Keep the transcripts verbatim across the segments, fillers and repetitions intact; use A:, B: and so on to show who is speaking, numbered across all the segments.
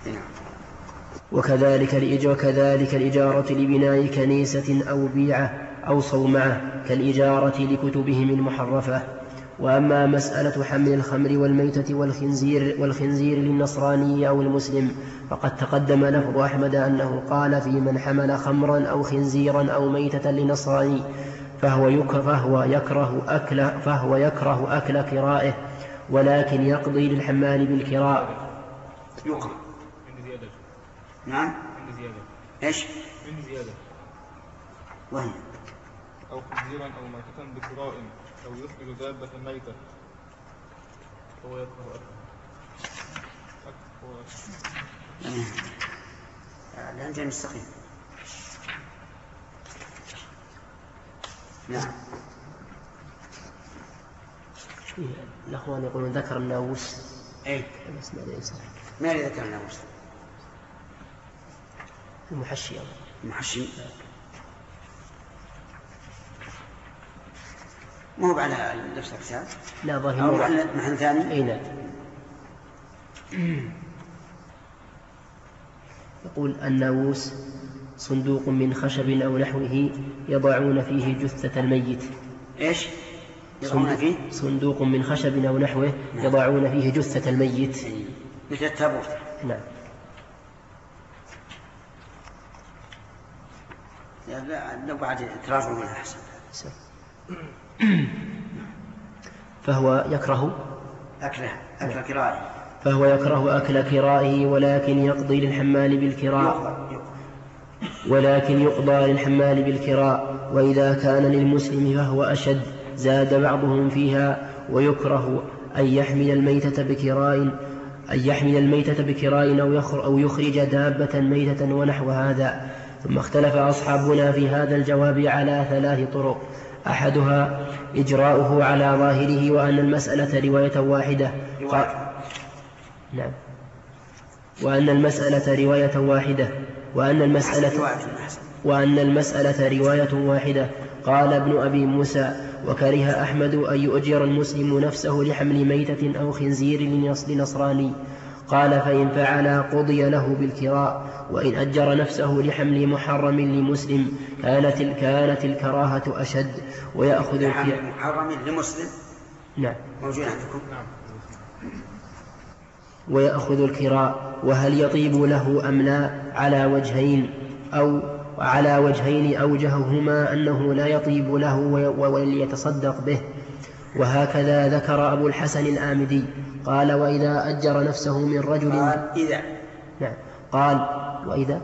A: وكذلك الإجارة, وكذلك الإجارة لبناء كنيسة أو بيعة أو صومعة كالإجارة لكتبهم المحرفة. وأما مسألة حمل الخمر والميتة والخنزير, والخنزير للنصراني أو المسلم فقد تقدم لفظ أحمد أنه قال في من حمل خمرا أو خنزيرا أو ميتة لنصراني فهو يكره, فهو يكره أكل فهو يكره أكل كرائه ولكن يقضي للحمال بالكراء.
B: يكره نعم
C: من زيادة
B: إيش
C: من زيادة
B: وهي
C: أو خنزيرا أو ميتة بكراء أو يخرج دابة ميتة هو يكره أكل
B: الآن جاي مستقيم. نعم
A: الأخوان يقولون ذكر الناووس.
B: أي ما اللي ذكر الناووس؟
A: المحشي
B: المحشي مو على نفس الكتاب.
A: لا ظاهر
B: محل ثاني.
A: أي نعم. يقول الناووس صندوق من خشب أو نحوه يضعون فيه جثة الميت.
B: إيش يضعون فيه؟
A: صندوق من خشب أو نحوه يضعون فيه جثة الميت
B: مثل التابوت.
A: نعم.
B: لو بعد تراجع من أحسن.
A: فهو يكره
B: أكل أكل كرائه
A: فهو يكره أكل كرائه ولكن يقضي للحمال بالكراء ولكن يقضى للحمال بالكراء. وإذا كان للمسلم فهو أشد زاد بعضهم فيها ويكره أن يحمل الميتة بكراء أن يحمل الميتة بكراء أو يخرج دابة ميتة ونحو هذا. ثم اختلف أصحابنا في هذا الجواب على ثلاث طرق. أحدها إجراؤه على ظاهره وأن المسألة رواية واحدة قال نعم وأن المسألة رواية واحدة وأن المسألة وأن المسألة رواية واحدة. قال ابن أبي موسى وكره أحمد أن يؤجر المسلم نفسه لحمل ميتة أو خنزير لنصراني. قال فإن فعل قضي له بالكراء وإن أجر نفسه لحمل محرم لمسلم كانت كانت الكراهة أشد ويأخذ
B: الكراء محرم لمسلم.
A: نعم
B: موجود عندكم.
A: ويأخذ الكراء. وهل يطيب له أم لا على وجهين أو على وجهين أوجههما أنه لا يطيب له وليتصدق به. وهكذا ذكر أبو الحسن الآمدي قال وإذا أجر نفسه من رجل
B: قال إذا
A: نعم قال وإذا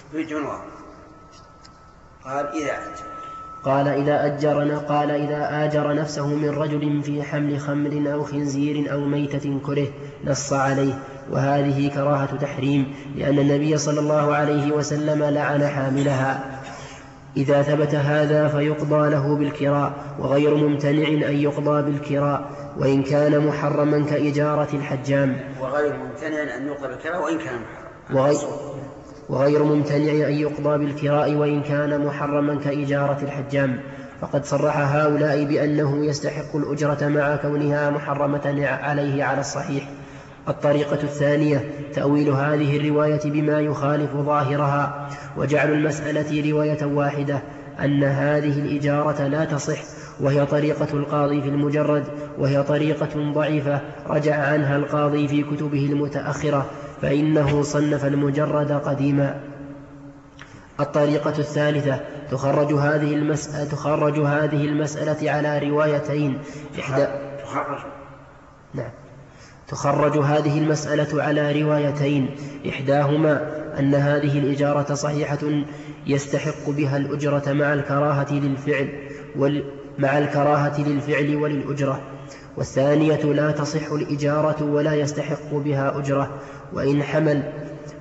B: قال إذا
A: قال إذا أجرنا قال إذا آجر نفسه من رجل في حمل خمر أو خنزير أو ميتة كره نص عليه. وهذه كراهة تحريم لأن النبي صلى الله عليه وسلم لعن حاملها. إذا ثبت هذا فيقضى له بالكراء وغير ممتنع أن يقضى بالكراء وإن كان محرما كإجارة الحجام.
B: وغير ممتنع أن يقضى بالكراء وإن كان محرما
A: وغير, وغير ممتنع أن يقضى بالكراء وإن كان محرما كإجارة الحجام. فقد صرح هؤلاء بأنه يستحق الأجرة مع كونها محرمة عليه على الصحيح. الطريقة الثانية تأويل هذه الرواية بما يخالف ظاهرها وجعل المسألة رواية واحدة أن هذه الإجارة لا تصح وهي طريقة القاضي في المجرد وهي طريقة ضعيفة رجع عنها القاضي في كتبه المتأخرة فإنه صنف المجرد قديما. الطريقة الثالثة تخرج هذه المسألة, تخرج هذه المسألة على روايتين إحدى
B: تخرج
A: نعم تخرج هذه المسألة على روايتين إحداهما أن هذه الإجارة صحيحة يستحق بها الأجرة مع الكراهة للفعل وال... مع الكراهة للفعل وللأجرة. والثانية لا تصح الإجارة ولا يستحق بها أجرة وإن حمل.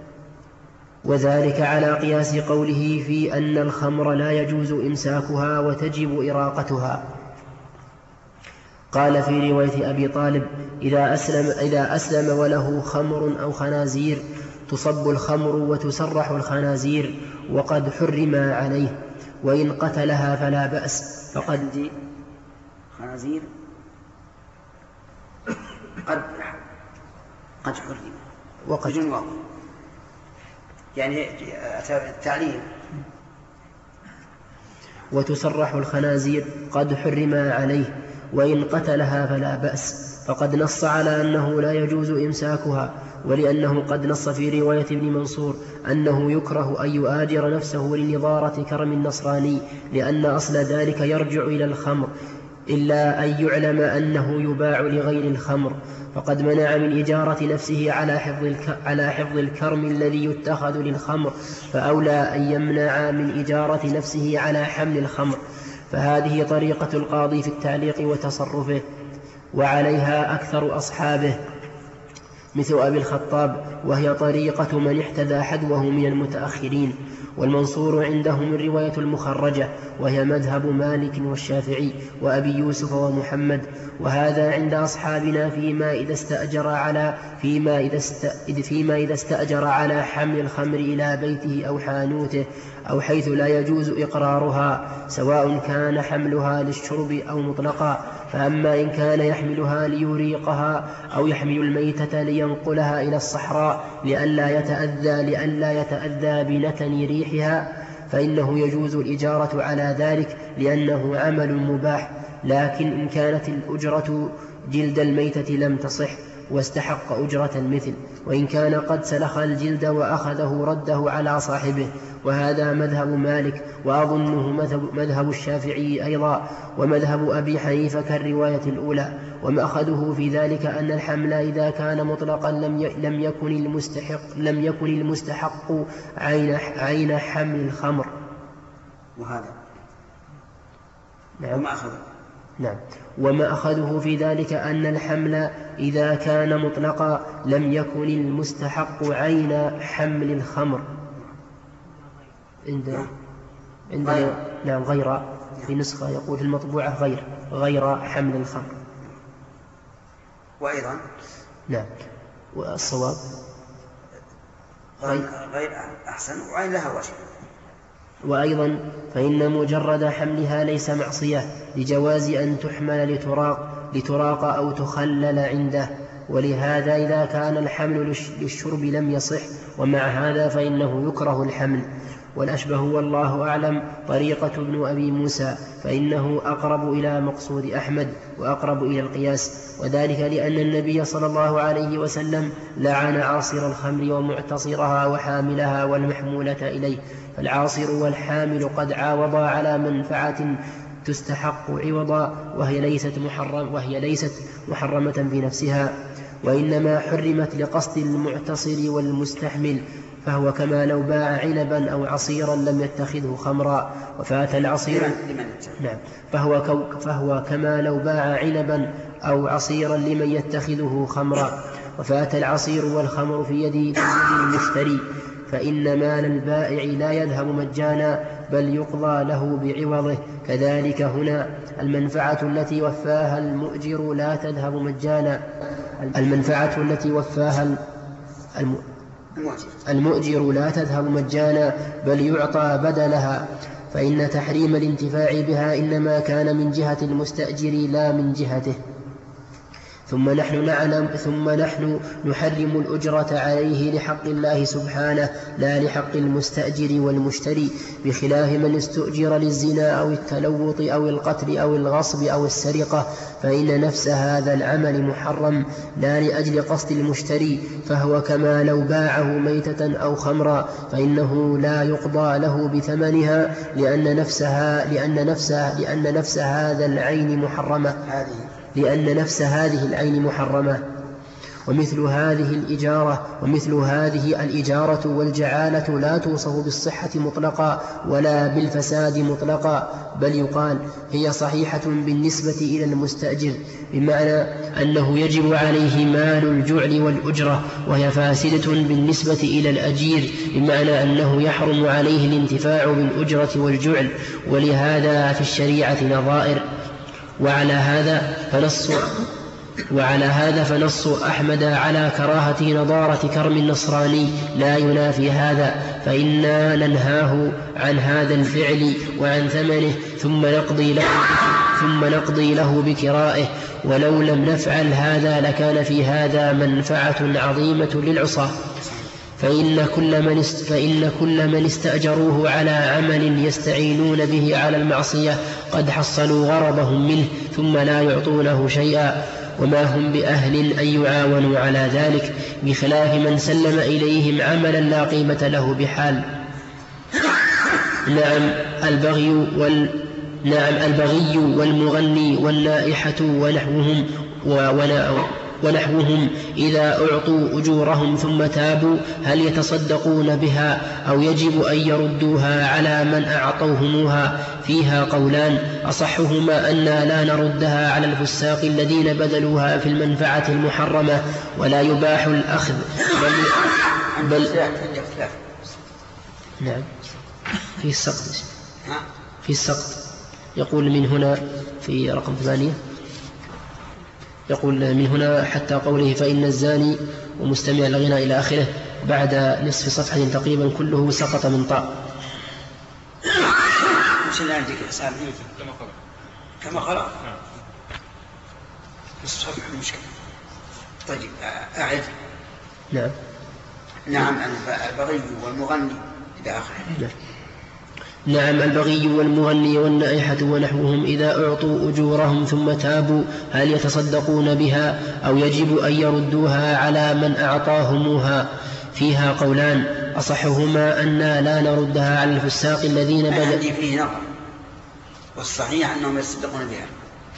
A: وذلك على قياس قوله في أن الخمر لا يجوز إمساكها وتجب إراقتها. قال في رواية أبي طالب إذا أسلم, إذا أسلم وله خمر أو خنازير تصب الخمر وتسرح الخنازير وقد حرم عليه وإن قتلها فلا بأس. فقد
B: خنازير قد قد حرم
A: وقد
B: يعني التعليم.
A: وتسرح الخنازير قد حرم عليه، وإن قتلها فلا بأس، فقد نص على أنه لا يجوز إمساكها، ولأنه قد نص في رواية ابن منصور أنه يكره أن يؤاجر نفسه لنظارة كرم النصراني، لأن أصل ذلك يرجع إلى الخمر، إلا أن يعلم أنه يباع لغير الخمر، فقد منع من إجارة نفسه على حفظ على حفظ الكرم الذي يتخذ للخمر، فأولى أن يمنع من إجارة نفسه على حمل الخمر. فهذه طريقة القاضي في التعليق وتصرفه، وعليها أكثر أصحابه مثل أبي الخطاب، وهي طريقة من احتذى حذوه من المتأخرين. والمنصور عندهم الرواية المخرجة، وهي مذهب مالك والشافعي وأبي يوسف ومحمد. وهذا عند أصحابنا فيما إذا استأجر على فيما إذا است... فيما إذا استأجر على حمل الخمر إلى بيته أو حانوته، أو حيث لا يجوز إقرارها، سواء كان حملها للشرب أو مطلقا. فأما إن كان يحملها ليريقها أو يحمل الميتة لينقلها إلى الصحراء لئلا يتأذى لئلا يتأذى بنتن ريحها، فإنه يجوز الإجارة على ذلك، لأنه عمل مباح. لكن إن كانت الأجرة جلد الميتة لم تصح، واستحق أجرة المثل، وإن كان قد سلخ الجلد وأخذه رده على صاحبه. وهذا مذهب مالك، وأظنه مذهب الشافعي أيضا، ومذهب أبي حنيفة كالرواية الأولى. ومأخذه في ذلك أن الحمل إذا كان مطلقا لم يكن المستحق لم يكن المستحق عين عين حمل الخمر.
B: وهذا
A: نعم.
B: وما أخذه
A: نعم. وما أخذه في ذلك أن الحمل إذا كان مطلقا لم يكن المستحق عين حمل الخمر. عند عندنا نعم غير، في نسخة يقول المطبوعة غير غير حمل الخمر.
B: وأيضا
A: نعم. والصواب
B: غير, غير أحسن وعين لها وجه.
A: وأيضا فإن مجرد حملها ليس معصية، لجواز أن تحمل لتراق, لتراق أو تخلل عنده. ولهذا إذا كان الحمل للشرب لم يصح، ومع هذا فإنه يكره الحمل. والأشبه والله أعلم طريقة ابن أبي موسى، فإنه أقرب إلى مقصود أحمد وأقرب إلى القياس، وذلك لأن النبي صلى الله عليه وسلم لعن عاصر الخمر ومعتصرها وحاملها والمحمولة إليه، فالعاصر والحامل قد عاوضا على منفعة تستحق عوضا، وهي ليست محرم وهي ليست محرمة في نفسها، وإنما حرمت لقصد المعتصر والمستحمل، فهو كما لو باع عنبا أو عصيرا لم يتخذه خمرا وفات العصير. نعم. فهو, فهو كما لو باع عنبا أو عصيرا لمن يتخذه خمرا، وفات العصير والخمر في يد المشتري، فإن مال البائع لا يذهب مجانا بل يقضى له بعوضه. كذلك هنا المنفعة التي وفاها المؤجر لا تذهب مجانا، المنفعة التي وفاها الم... المؤجر لا تذهب مجانا بل يعطى بدلها، فإن تحريم الانتفاع بها إنما كان من جهة المستأجر لا من جهته. ثم نحن نعلم ثم نحن نحرم الأجرة عليه لحق الله سبحانه لا لحق المستأجر والمشتري، بخلاف من استؤجر للزنا أو التلوط أو القتل أو الغصب أو السرقة، فإن نفس هذا العمل محرم لا لأجل قصد المشتري، فهو كما لو باعه ميتة أو خمرا، فإنه لا يقضى له بثمنها لأن نفسها لأن نفسها لأن نفس هذا العين محرمة لأن نفس هذه العين محرمة. ومثل هذه الإجارة ومثل هذه الإجارة والجعالة لا توصف بالصحة مطلقا ولا بالفساد مطلقا، بل يقال هي صحيحة بالنسبة إلى المستأجر، بمعنى أنه يجب عليه مال الجعل والأجرة، وهي فاسدة بالنسبة إلى الأجير، بمعنى أنه يحرم عليه الانتفاع بالأجرة والجعل، ولهذا في الشريعة نظائر. وعلى هذا فنص وعلى هذا فنص أحمد على كراهة نظارة كرم النصراني لا ينافي هذا، فإنا ننهاه عن هذا الفعل وعن ثمنه ثم نقضي له, ثم نقضي له بكرائه، ولو لم نفعل هذا لكان في هذا منفعة عظيمة للعصاة. فإن كل من است فإن كل من استأجروه على عمل يستعينون به على المعصية قد حصلوا غرضهم منه ثم لا يعطونه شيئا، وما هم بأهل أن يعاونوا على ذلك، بخلاف من سلم إليهم عملا لا قيمة له بحال. نعم البغي وال نعم البغي والمغني والنائحة ونحوهم ونحوهم إذا أعطوا أجورهم ثم تابوا هل يتصدقون بها أو يجب أن يردوها على من أعطوهموها؟ فيها قولان، أصحهما أننا لا نردها على الفساق الذين بذلوها في المنفعة المحرمة، ولا يباح الأخذ بل, بل نعم في السقط في السقط يقول من هنا في رقم ثمانية، يقول من هنا حتى قوله فإن الزاني ومستمع الغنى إلى آخره بعد نصف صفحة تقريبا كله سقط من طاء.
B: مش اللي عندك سامي
C: كما قرأ
B: كما قرأ نصف صفحة المشكلة. طيب أعد.
A: نعم
B: نعم البغي والمغني إلى آخره.
A: نعم. نعم البغي والمغني والنائحة ونحوهم إذا أعطوا أجورهم ثم تابوا هل يتصدقون بها أو يجب أن يردوها على من أعطاهموها؟ فيها قولان، أصحهما أننا لا نردها على الفساق الذين
B: بدأ عندي فيه نظر، والصحيح أنهم يتصدقون بها.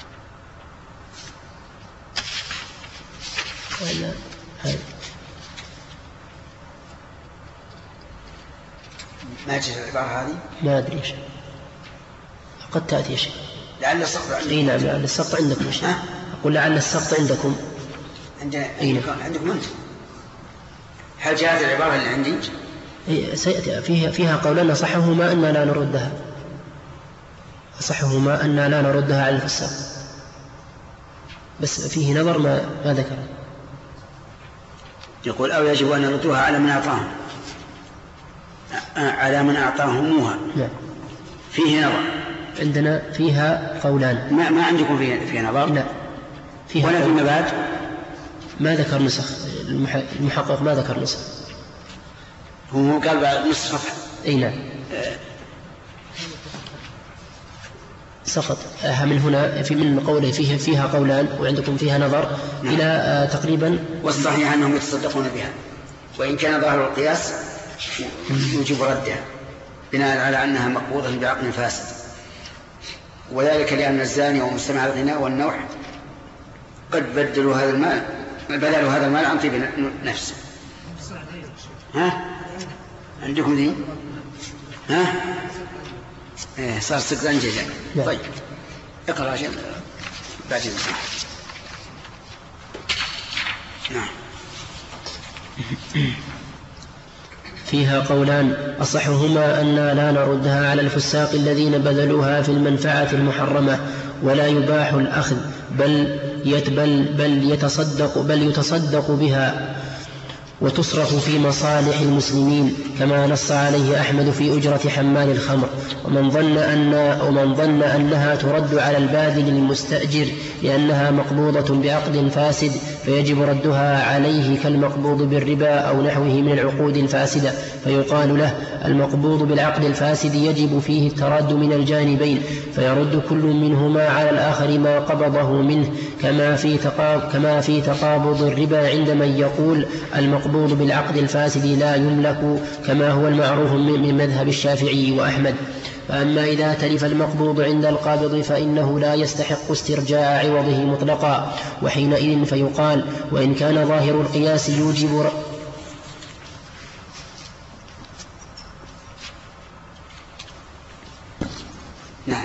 A: ولا هل
B: ما تجد العبارة هذه؟
A: ما أدري يا شيخ، قد تأتي يا شيخ.
B: لعل السقط عندكم.
A: اي نعم لعل السقط عندكم يا شيخ. أقول لعل السقط عندكم.
B: عندنا
A: نعم.
B: عندكم أنتم. هل جاءت العبارة اللي عندي؟
A: إيه سيأتي فيها فيها قولنا صحهما أننا لا نردها صحهما أننا لا نردها على الفساق، بس فيه نظر ما ما ذكره.
B: يقول أو يجب أن نردوها على من أعطاهم على من أعطاهموها.
A: نعم.
B: فيه نظر.
A: عندنا فيها قولان.
B: ما, ما عندكم فيه, فيه نظر؟
A: لا فيها
B: ولا في المباد؟
A: ما ذكر نسخ، المحقق ما ذكر نسخ.
B: هو قال بعد نصف صفحة.
A: اي نعم. سقط من هنا في من قوله فيها فيها قولان وعندكم فيها نظر. نعم. إلى آه تقريبا.
B: والصحيح أنهم يتصدقون بها، وإن كان ظاهر القياس يجب ردها بناء على أنها مقبوضة بعقد فاسد، وذلك لأن الزاني ومستمع الغناء والنوح قد بدلوا هذا المال بدلوا هذا المال عن طيب نفسه. ها عندكم ذي؟ ها إيه صار سكران جدا. طيب اقرأ عشان بعدين. نعم.
A: فيها قولان، أصحهما أننا لا نردها على الفساق الذين بذلوها في المنفعة المحرمة، ولا يباح الأخذ بل يتبل بل يتصدق بل يتصدق بها وتصرف في مصالح المسلمين، كما نص عليه أحمد في أجرة حمال الخمر. ومن ظن أن ومن ظن أنها ترد على الباذل المستأجر لأنها مقبوضة بعقد فاسد فيجب ردها عليه كالمقبوض بالربا أو نحوه من العقود الفاسدة، فيقال له المقبوض بالعقد الفاسد يجب فيه التراد من الجانبين، فيرد كل منهما على الآخر ما قبضه منه، كما في تقاب كما في تقابض الربا عند من يقول المقبوض بالعقد الفاسد لا يملك، كما هو المعروف من مذهب الشافعي وأحمد. فأما إذا تلف المقبوض عند القابض فإنه لا يستحق استرجاع عوضه مطلقا، وحينئذ فيقال وإن كان ظاهر القياس يوجب ر...
B: نعم.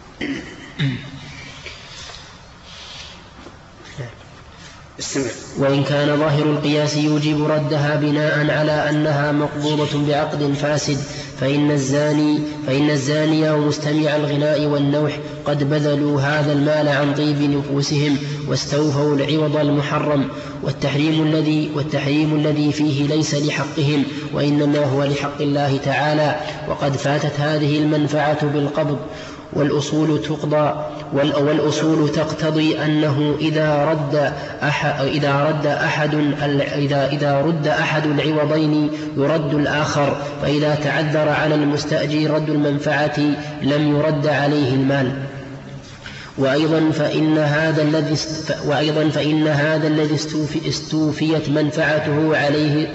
A: وإن كان ظاهر القياس يوجب ردها بناء على أنها مقبوضة بعقد فاسد، فإن الزاني فإن الزاني ومستمع الغناء والنوح قد بذلوا هذا المال عن طيب نفوسهم واستوفوا العوض المحرم، والتحريم الذي والتحريم الذي فيه ليس لحقهم وإنما هو لحق الله تعالى، وقد فاتت هذه المنفعة بالقبض والأصول تقضى والأصول تقتضي أنه إذا رد أحد إذا رد أحد إذا إذا رد أحد العوضين يرد الآخر، فإذا تعذر على المستأجر رد المنفعة لم يرد عليه المال. وأيضا فإن هذا الذي وأيضا فإن هذا الذي استوفيت منفعته عليه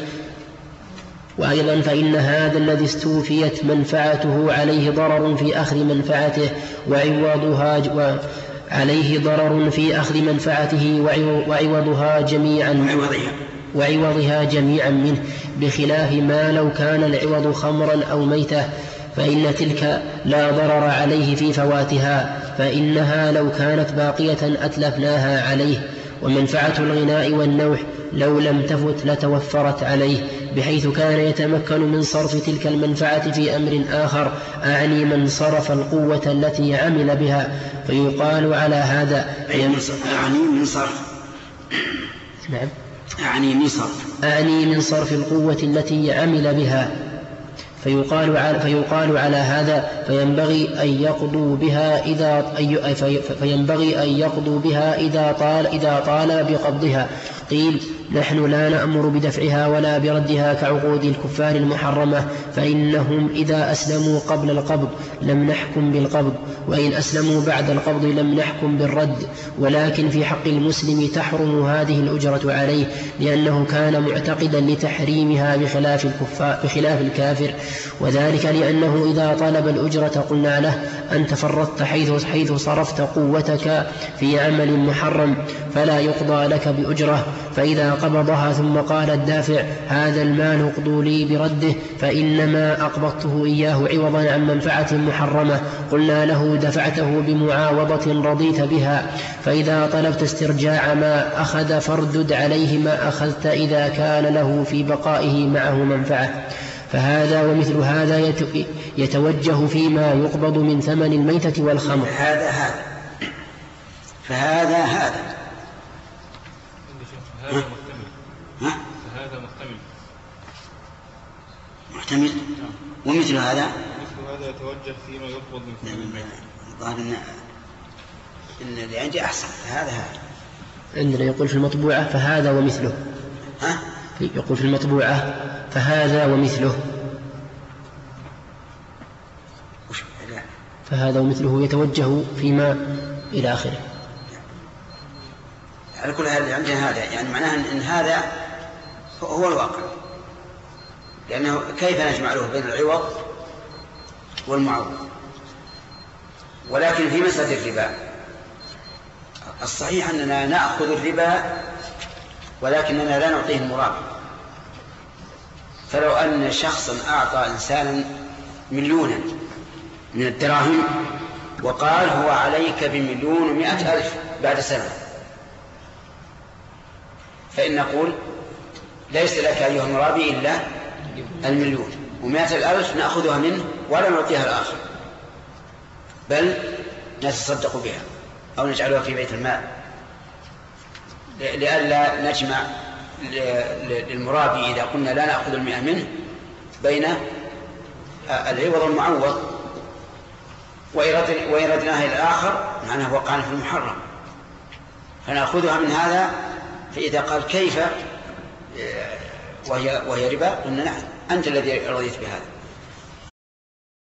A: وأيضا فإن هذا الذي استوفيت منفعته عليه ضرر في أخذ منفعته وعوضها عليه ضرر في أخذ منفعته وعوضها جميعا وعوضها جميعا منه، بخلاف ما لو كان العوض خمرا أو ميتة، فإن تلك لا ضرر عليه في فواتها، فإنها لو كانت باقية أتلفناها عليه. ومنفعة الغناء والنوح لو لم تفت لتوفرت عليه، بحيث كان يتمكن من صرف تلك المنفعة في أمر آخر، أعني من صرف القوة التي عمل بها، فيقال على هذا
B: أعني من صرف
A: نعم
B: أعني من صرف
A: أعني من صرف القوة التي عمل بها، فيقال على, فيقال على هذا فينبغي أن يقضوا بها إذا فينبغي أن يقضوا بها إذا طال إذا طال بقبضها. قيل نحن لا نأمر بدفعها ولا بردها كعقود الكفار المحرمة، فإنهم إذا أسلموا قبل القبض لم نحكم بالقبض، وإن أسلموا بعد القبض لم نحكم بالرد، ولكن في حق المسلم تحرم هذه الأجرة عليه، لأنه كان معتقدا لتحريمها بخلاف الكفار بخلاف الكافر، وذلك لأنه إذا طلب الأجرة قلنا له أنت فرطت حيث حيث صرفت قوتك في عمل محرم، فلا يقضى لك بأجرة. فإذا قبضها ثم قال الدافع هذا المال اقضوا لي برده، فإنما أقبضته إياه عوضا عن منفعة محرمة، قلنا له دفعته بمعاوضة رضيت بها. فإذا طلبت استرجاع ما أخذ فاردد عليه ما أخذت إذا كان له في بقائه معه منفعة. فهذا ومثل هذا يتوجه فيما يقبض من ثمن الميتة والخمر.
B: هذا هذا فهذا هذا
C: هذا محتمل
B: ها؟
C: فهذا محتمل
B: محتمل ومثل هذا
C: مثل هذا يتوجه فيما يقبض من ثمن الميتة.
B: الظاهر إن إن اللي عندي أحسن هذا هذا
A: عندنا يقول في المطبوعة فهذا ومثله.
B: ها؟
A: يقول في المطبوعة فهذا ومثله فهذا ومثله يتوجه فيما إلى آخره.
B: على كل هذا عندنا هذا يعني معناه أن هذا هو الواقع، لأنه كيف نجمع له بين العوض والمعوض. ولكن في مسألة الربا الصحيح أننا نأخذ الربا ولكننا لا نعطيه المرابي. فلو أن شخصا أعطى إنسانا مليونا من الدراهم وقال هو عليك بمليون ومائة ألف بعد سنة، فإن نقول ليس لك أيها المرابي إلا المليون ومائة الألف نأخذها منه ولا نعطيها الآخر، بل نتصدق بها أو نجعلها في بيت المال، لئلا نجمع للمرابي إذا قلنا لا نأخذ المئة منه بين العوض والمعوض، وإن ردناها إلى الآخر معناه وقعنا في المحرم، فنأخذها من هذا. فإذا قال كيف وهي, وهي ربا قلنا نعم أنت الذي رضيت بهذا.